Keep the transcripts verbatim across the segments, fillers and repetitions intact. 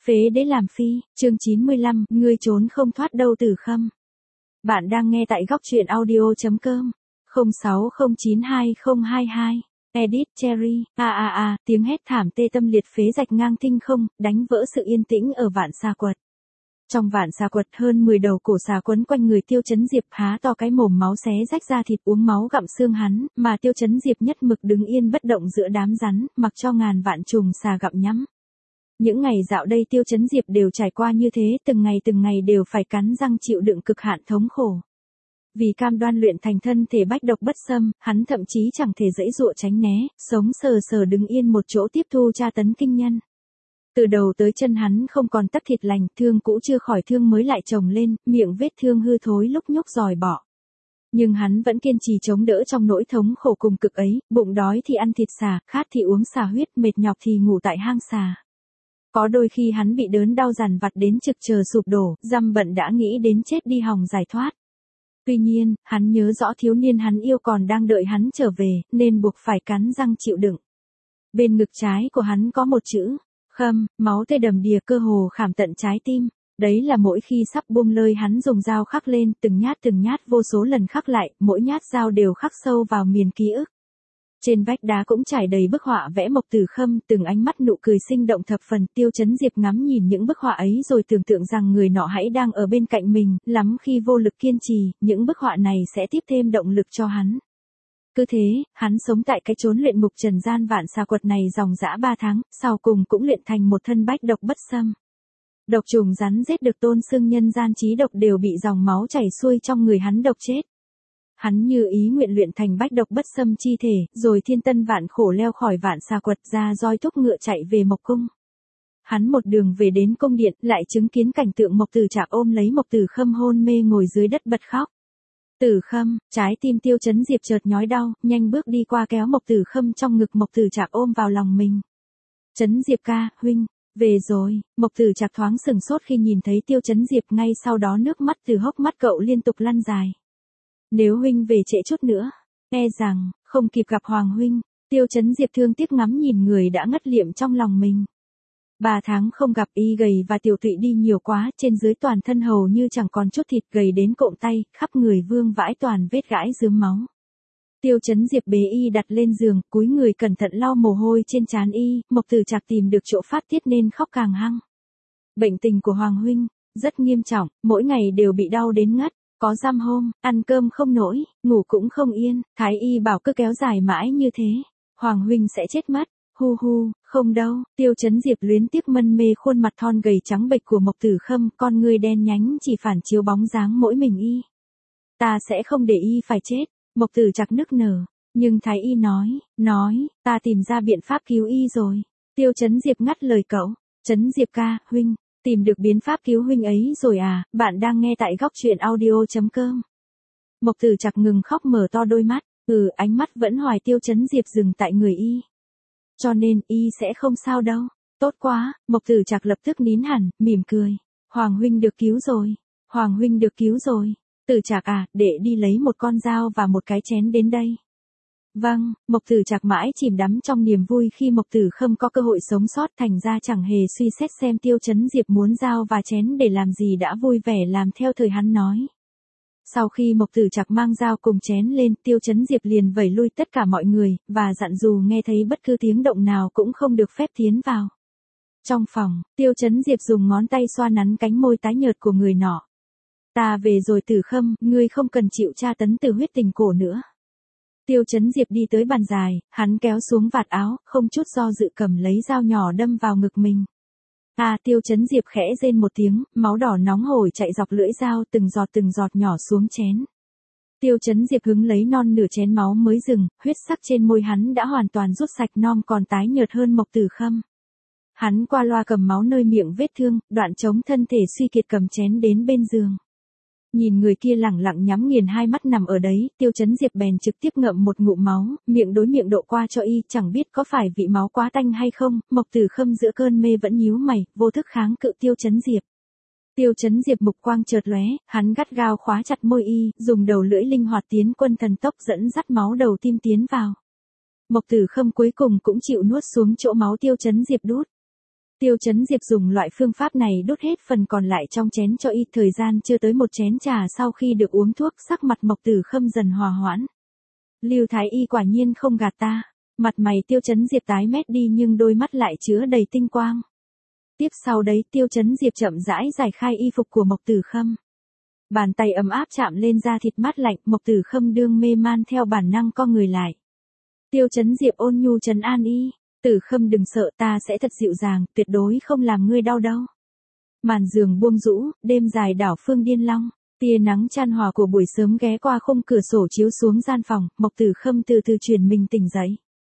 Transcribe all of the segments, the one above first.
Phế đế làm phi, chương chín mươi lăm, ngươi trốn không thoát đâu Tử Khâm. Bạn đang nghe tại góc truyện audio.com, không sáu không chín hai không hai hai, edit Cherry, a a a, tiếng hét thảm tê tâm liệt phế rạch ngang thinh không, đánh vỡ sự yên tĩnh ở Vạn Xà Quật. Trong Vạn Xà Quật hơn mười đầu cổ xà quấn quanh người Tiêu Chấn Diệp, há to cái mồm máu xé rách ra thịt uống máu gặm xương hắn, mà Tiêu Chấn Diệp nhất mực đứng yên bất động giữa đám rắn, mặc cho ngàn vạn trùng xà gặm nhắm. Những ngày dạo đây Tiêu Chấn Diệp đều trải qua như thế, từng ngày từng ngày đều phải cắn răng chịu đựng cực hạn thống khổ. Vì cam đoan luyện thành thân thể bách độc bất xâm, hắn thậm chí chẳng thể dãy dụa tránh né, sống sờ sờ đứng yên một chỗ tiếp thu tra tấn kinh nhân. Từ đầu tới chân hắn không còn tắc thịt lành, thương cũ chưa khỏi thương mới lại chồng lên, miệng vết thương hư thối lúc nhúc dòi bỏ. Nhưng hắn vẫn kiên trì chống đỡ trong nỗi thống khổ cùng cực ấy, bụng đói thì ăn thịt xà, khát thì uống xà huyết, mệt nhọc thì ngủ tại hang xà. Có đôi khi hắn bị đớn đau dằn vặt đến trực chờ sụp đổ, dăm bận đã nghĩ đến chết đi hòng giải thoát. Tuy nhiên, hắn nhớ rõ thiếu niên hắn yêu còn đang đợi hắn trở về, nên buộc phải cắn răng chịu đựng. Bên ngực trái của hắn có một chữ Khâm, máu tươi đầm đìa cơ hồ khảm tận trái tim. Đấy là mỗi khi sắp buông lơi hắn dùng dao khắc lên, từng nhát từng nhát vô số lần khắc lại, mỗi nhát dao đều khắc sâu vào miền ký ức. Trên vách đá cũng trải đầy bức họa vẽ Mộc Tử Khâm, từng ánh mắt nụ cười sinh động thập phần. Tiêu Chấn Diệp ngắm nhìn những bức họa ấy rồi tưởng tượng rằng người nọ hãy đang ở bên cạnh mình, lắm khi vô lực kiên trì, những bức họa này sẽ tiếp thêm động lực cho hắn. Cứ thế, hắn sống tại cái chốn luyện ngục trần gian Vạn Xà Quật này dòng dã ba tháng, sau cùng cũng luyện thành một thân bách độc bất xâm. Độc trùng rắn rết được tôn xưng nhân gian chí độc đều bị dòng máu chảy xuôi trong người hắn độc chết. Hắn như ý nguyện luyện thành bách độc bất xâm chi thể, rồi thiên tân vạn khổ leo khỏi Vạn Xà Quật ra roi thúc ngựa chạy về Mộc Cung. Hắn một đường về đến cung điện, lại chứng kiến cảnh tượng Mộc Tử Trạc ôm lấy Mộc Tử Khâm hôn mê ngồi dưới đất bật khóc. Tử Khâm, trái tim Tiêu Chấn Diệp chợt nhói đau, nhanh bước đi qua kéo Mộc Tử Khâm trong ngực Mộc Tử Trạc ôm vào lòng mình. Chấn Diệp ca, huynh, về rồi. Mộc Tử Trạc thoáng sừng sốt khi nhìn thấy Tiêu Chấn Diệp, ngay sau đó nước mắt từ hốc mắt cậu liên tục lăn dài. Nếu huynh về trễ chút nữa, e rằng, không kịp gặp Hoàng huynh. Tiêu Chấn Diệp thương tiếc ngắm nhìn người đã ngất liệm trong lòng mình. Ba tháng không gặp, y gầy và tiểu tụy đi nhiều quá, trên dưới toàn thân hầu như chẳng còn chút thịt, gầy đến cộm tay, khắp người vương vãi toàn vết gãi rướm máu. Tiêu Chấn Diệp bế y đặt lên giường, cúi người cẩn thận lau mồ hôi trên trán y. Mộc Tử Trạc tìm được chỗ phát tiết nên khóc càng hăng. Bệnh tình của Hoàng huynh rất nghiêm trọng, mỗi ngày đều bị đau đến ngất. Có dăm hôm, ăn cơm không nổi, ngủ cũng không yên, thái y bảo cứ kéo dài mãi như thế, Hoàng huynh sẽ chết mất. Hu hu, không đâu. Tiêu Chấn Diệp luyến tiếc mân mê khuôn mặt thon gầy trắng bệch của Mộc Tử Khâm, con ngươi đen nhánh chỉ phản chiếu bóng dáng mỗi mình y. Ta sẽ không để y phải chết. Mộc Tử Trạc nức nở, nhưng thái y nói, nói, ta tìm ra biện pháp cứu y rồi. Tiêu Chấn Diệp ngắt lời cậu. Chấn Diệp ca, huynh, tìm được biến pháp cứu huynh ấy rồi à? Bạn đang nghe tại góc truyện audio.com. Mộc Tử Trạc ngừng khóc mở to đôi mắt, ừ, ánh mắt vẫn hoài Tiêu Chấn Diệp dừng tại người y. Cho nên, y sẽ không sao đâu. Tốt quá. Mộc Tử Trạc lập tức nín hẳn, mỉm cười. Hoàng huynh được cứu rồi. Hoàng huynh được cứu rồi. Tử Trạc à, để đi lấy một con dao và một cái chén đến đây. Vâng. Mộc Tử Trạc mãi chìm đắm trong niềm vui khi Mộc Tử Khâm có cơ hội sống sót, thành ra chẳng hề suy xét xem Tiêu Chấn Diệp muốn dao và chén để làm gì, đã vui vẻ làm theo thời hắn nói. Sau khi Mộc Tử Trạc mang dao cùng chén lên, Tiêu Chấn Diệp liền vẩy lui tất cả mọi người, và dặn dù nghe thấy bất cứ tiếng động nào cũng không được phép tiến vào. Trong phòng, Tiêu Chấn Diệp dùng ngón tay xoa nắn cánh môi tái nhợt của người nọ. Ta về rồi Tử Khâm, ngươi không cần chịu tra tấn từ huyết tình cổ nữa. Tiêu Chấn Diệp đi tới bàn dài, hắn kéo xuống vạt áo, không chút do dự cầm lấy dao nhỏ đâm vào ngực mình. À, Tiêu Chấn Diệp khẽ rên một tiếng, máu đỏ nóng hổi chạy dọc lưỡi dao, từng giọt từng giọt nhỏ xuống chén. Tiêu Chấn Diệp hứng lấy non nửa chén máu mới dừng, huyết sắc trên môi hắn đã hoàn toàn rút sạch, non còn tái nhợt hơn Mộc Tử Khâm. Hắn qua loa cầm máu nơi miệng vết thương, đoạn chống thân thể suy kiệt cầm chén đến bên giường. Nhìn người kia lẳng lặng nhắm nghiền hai mắt nằm ở đấy, Tiêu Chấn Diệp bèn trực tiếp ngậm một ngụm máu, miệng đối miệng độ qua cho y, chẳng biết có phải vị máu quá tanh hay không. Mộc Tử Khâm giữa cơn mê vẫn nhíu mày, vô thức kháng cự Tiêu Chấn Diệp. Tiêu Chấn Diệp mục quang chợt lóe, hắn gắt gao khóa chặt môi y, dùng đầu lưỡi linh hoạt tiến quân thần tốc dẫn dắt máu đầu tim tiến vào. Mộc Tử Khâm cuối cùng cũng chịu nuốt xuống chỗ máu Tiêu Chấn Diệp đút. Tiêu Chấn Diệp dùng loại phương pháp này đốt hết phần còn lại trong chén cho y, thời gian chưa tới một chén trà sau khi được uống thuốc, sắc mặt Mộc Tử Khâm dần hòa hoãn. Lưu Thái Y quả nhiên không gạt ta. Mặt mày Tiêu Chấn Diệp tái mét đi nhưng đôi mắt lại chứa đầy tinh quang. Tiếp sau đấy Tiêu Chấn Diệp chậm rãi giải khai y phục của Mộc Tử Khâm. Bàn tay ấm áp chạm lên da thịt mát lạnh, Mộc Tử Khâm đương mê man theo bản năng co người lại. Tiêu Chấn Diệp ôn nhu trấn an y. Tử Khâm đừng sợ, ta sẽ thật dịu dàng, tuyệt đối không làm ngươi đau đâu. Màn giường buông rũ, đêm dài đảo phương điên long. Tia nắng chan hòa của buổi sớm ghé qua khung cửa sổ chiếu xuống gian phòng, Mộc Tử Khâm từ từ chuyển mình tỉnh dậy.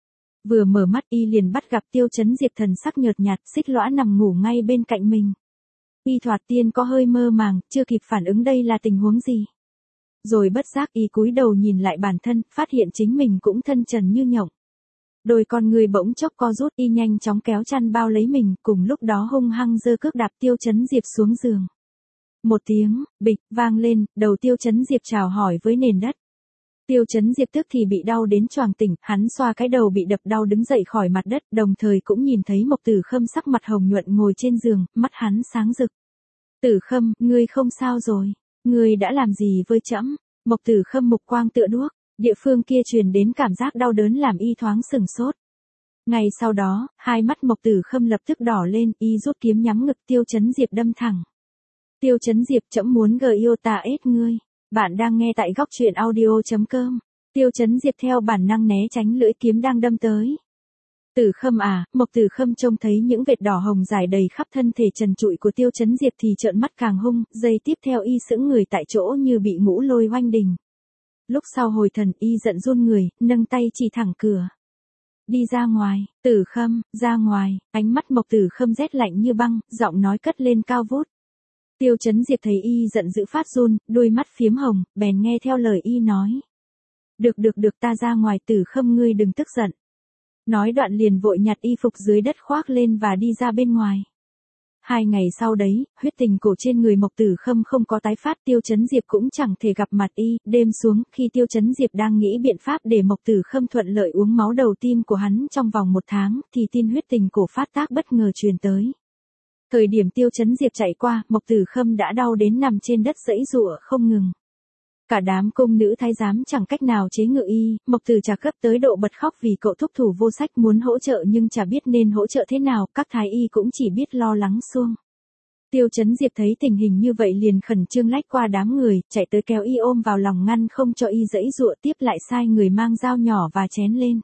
Vừa mở mắt y liền bắt gặp Tiêu Chấn Diệp thần sắc nhợt nhạt, xích lõa nằm ngủ ngay bên cạnh mình. Y thoạt tiên có hơi mơ màng, chưa kịp phản ứng đây là tình huống gì. Rồi bất giác y cúi đầu nhìn lại bản thân, phát hiện chính mình cũng thân trần như nhộng. Đôi con người bỗng chốc co rút, y nhanh chóng kéo chăn bao lấy mình, cùng lúc đó hung hăng giơ cước đạp Tiêu Chấn Diệp xuống giường. Một tiếng, bịch, vang lên, đầu Tiêu Chấn Diệp chào hỏi với nền đất. Tiêu Chấn Diệp tức thì bị đau đến choàng tỉnh, hắn xoa cái đầu bị đập đau đứng dậy khỏi mặt đất, đồng thời cũng nhìn thấy Mộc Tử Khâm sắc mặt hồng nhuận ngồi trên giường, mắt hắn sáng rực. Tử Khâm, ngươi không sao rồi, ngươi đã làm gì với trẫm? Mộc Tử Khâm mục quang tựa đuốc, địa phương kia truyền đến cảm giác đau đớn làm y thoáng sửng sốt. Ngay sau đó, hai mắt Mộc Tử Khâm lập tức đỏ lên, y rút kiếm nhắm ngực Tiêu Chấn Diệp đâm thẳng. Tiêu Chấn Diệp, trẫm muốn gờ yêu ta ết ngươi. Bạn đang nghe tại góc truyện audio chấm com. Tiêu Chấn Diệp theo bản năng né tránh lưỡi kiếm đang đâm tới. Tử Khâm à, Mộc Tử Khâm trông thấy những vệt đỏ hồng dài đầy khắp thân thể trần trụi của Tiêu Chấn Diệp thì trợn mắt càng hung, giây tiếp theo y sững người tại chỗ như bị ngũ lôi oanh đình. Lúc sau hồi thần y giận run người, nâng tay chỉ thẳng cửa. Đi ra ngoài, Tử Khâm, ra ngoài, ánh mắt Mộc Tử Khâm rét lạnh như băng, giọng nói cất lên cao vút. Tiêu Chấn Diệp thấy y giận dữ phát run, đôi mắt phiếm hồng, bèn nghe theo lời y nói. Được được được, ta ra ngoài. Tử Khâm, ngươi đừng tức giận. Nói đoạn liền vội nhặt y phục dưới đất khoác lên và đi ra bên ngoài. Hai ngày sau đấy, huyết tình cổ trên người Mộc Tử Khâm không có tái phát, Tiêu Chấn Diệp cũng chẳng thể gặp mặt y. Đêm xuống, khi Tiêu Chấn Diệp đang nghĩ biện pháp để Mộc Tử Khâm thuận lợi uống máu đầu tim của hắn trong vòng một tháng, thì tin huyết tình cổ phát tác bất ngờ truyền tới. Thời điểm Tiêu Chấn Diệp chạy qua, Mộc Tử Khâm đã đau đến nằm trên đất giãy giụa không ngừng. Cả đám cung nữ thái giám chẳng cách nào chế ngự y, Mộc Tử Trạc gấp tới độ bật khóc vì cậu thúc thủ vô sách muốn hỗ trợ nhưng chả biết nên hỗ trợ thế nào, các thái y cũng chỉ biết lo lắng suông. Tiêu Chấn Diệp thấy tình hình như vậy liền khẩn trương lách qua đám người, chạy tới kéo y ôm vào lòng ngăn không cho y giãy giụa, tiếp lại sai người mang dao nhỏ và chén lên.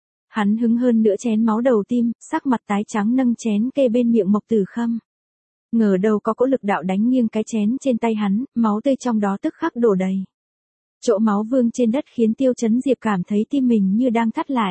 Hắn hứng hơn nữa chén máu đầu tim, sắc mặt tái trắng nâng chén kê bên miệng Mộc Tử Khâm. Ngờ đâu có cỗ lực đạo đánh nghiêng cái chén trên tay hắn, máu tươi trong đó tức khắc đổ đầy. Chỗ máu vương trên đất khiến Tiêu Chấn Diệp cảm thấy tim mình như đang thắt lại.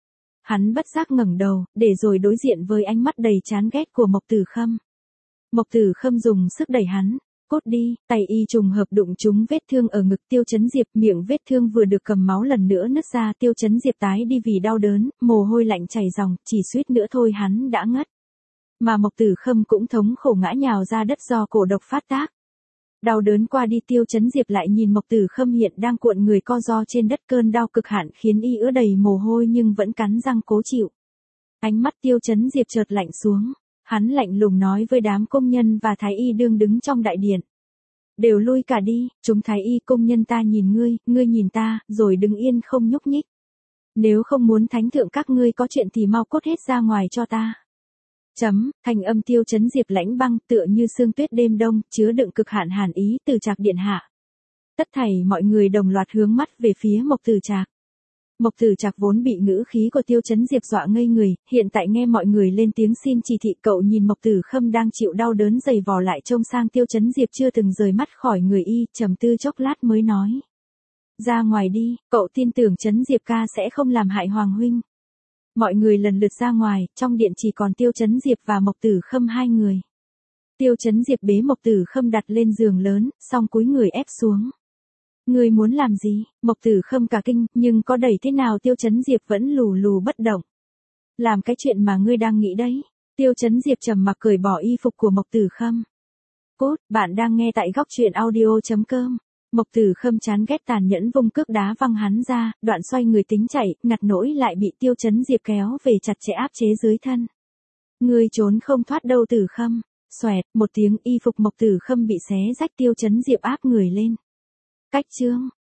Hắn bất giác ngẩng đầu, để rồi đối diện với ánh mắt đầy chán ghét của Mộc Tử Khâm. Mộc Tử Khâm dùng sức đẩy hắn. Cốt đi, tay y trùng hợp đụng trúng vết thương ở ngực Tiêu Chấn Diệp, miệng vết thương vừa được cầm máu lần nữa nứt ra, Tiêu Chấn Diệp tái đi vì đau đớn, mồ hôi lạnh chảy ròng, chỉ suýt nữa thôi hắn đã ngất. Mà Mộc Tử Khâm cũng thống khổ ngã nhào ra đất do cổ độc phát tác. Đau đớn qua đi, Tiêu Chấn Diệp lại nhìn Mộc Tử Khâm hiện đang cuộn người co ro trên đất, cơn đau cực hạn khiến y ứa đầy mồ hôi nhưng vẫn cắn răng cố chịu. Ánh mắt Tiêu Chấn Diệp chợt lạnh xuống. Hắn lạnh lùng nói với đám công nhân và thái y đương đứng trong đại điện. Đều lui cả đi, chúng thái y công nhân ta nhìn ngươi, ngươi nhìn ta, rồi đứng yên không nhúc nhích. Nếu không muốn thánh thượng các ngươi có chuyện thì mau cốt hết ra ngoài cho ta. Chấm, thanh âm Tiêu Chấn Diệp lãnh băng tựa như sương tuyết đêm đông, chứa đựng cực hạn hàn ý từ Trạc điện hạ. Tất thảy mọi người đồng loạt hướng mắt về phía Mộc Tử Trạc. Mộc Tử Trạc vốn bị ngữ khí của Tiêu Chấn Diệp dọa ngây người, hiện tại nghe mọi người lên tiếng xin chỉ thị, cậu nhìn Mộc Tử Khâm đang chịu đau đớn dày vò lại trông sang Tiêu Chấn Diệp chưa từng rời mắt khỏi người y, trầm tư chốc lát mới nói. Ra ngoài đi, cậu tin tưởng Chấn Diệp ca sẽ không làm hại Hoàng huynh. Mọi người lần lượt ra ngoài, trong điện chỉ còn Tiêu Chấn Diệp và Mộc Tử Khâm hai người. Tiêu Chấn Diệp bế Mộc Tử Khâm đặt lên giường lớn, xong cúi người ép xuống. Ngươi muốn làm gì? Mộc Tử Khâm cả kinh, nhưng có đẩy thế nào Tiêu Chấn Diệp vẫn lù lù bất động. Làm cái chuyện mà ngươi đang nghĩ đấy. Tiêu Chấn Diệp trầm mặc cởi bỏ y phục của Mộc Tử Khâm. Cốt, bạn đang nghe tại góc truyện audio chấm com. Mộc Tử Khâm chán ghét tàn nhẫn vung cước đá văng hắn ra, đoạn xoay người tính chạy, ngặt nỗi lại bị Tiêu Chấn Diệp kéo về chặt chẽ áp chế dưới thân. Ngươi trốn không thoát đâu Tử Khâm. Xoẹt, một tiếng y phục Mộc Tử Khâm bị xé rách Tiêu Chấn Diệp áp người lên. Cách chương.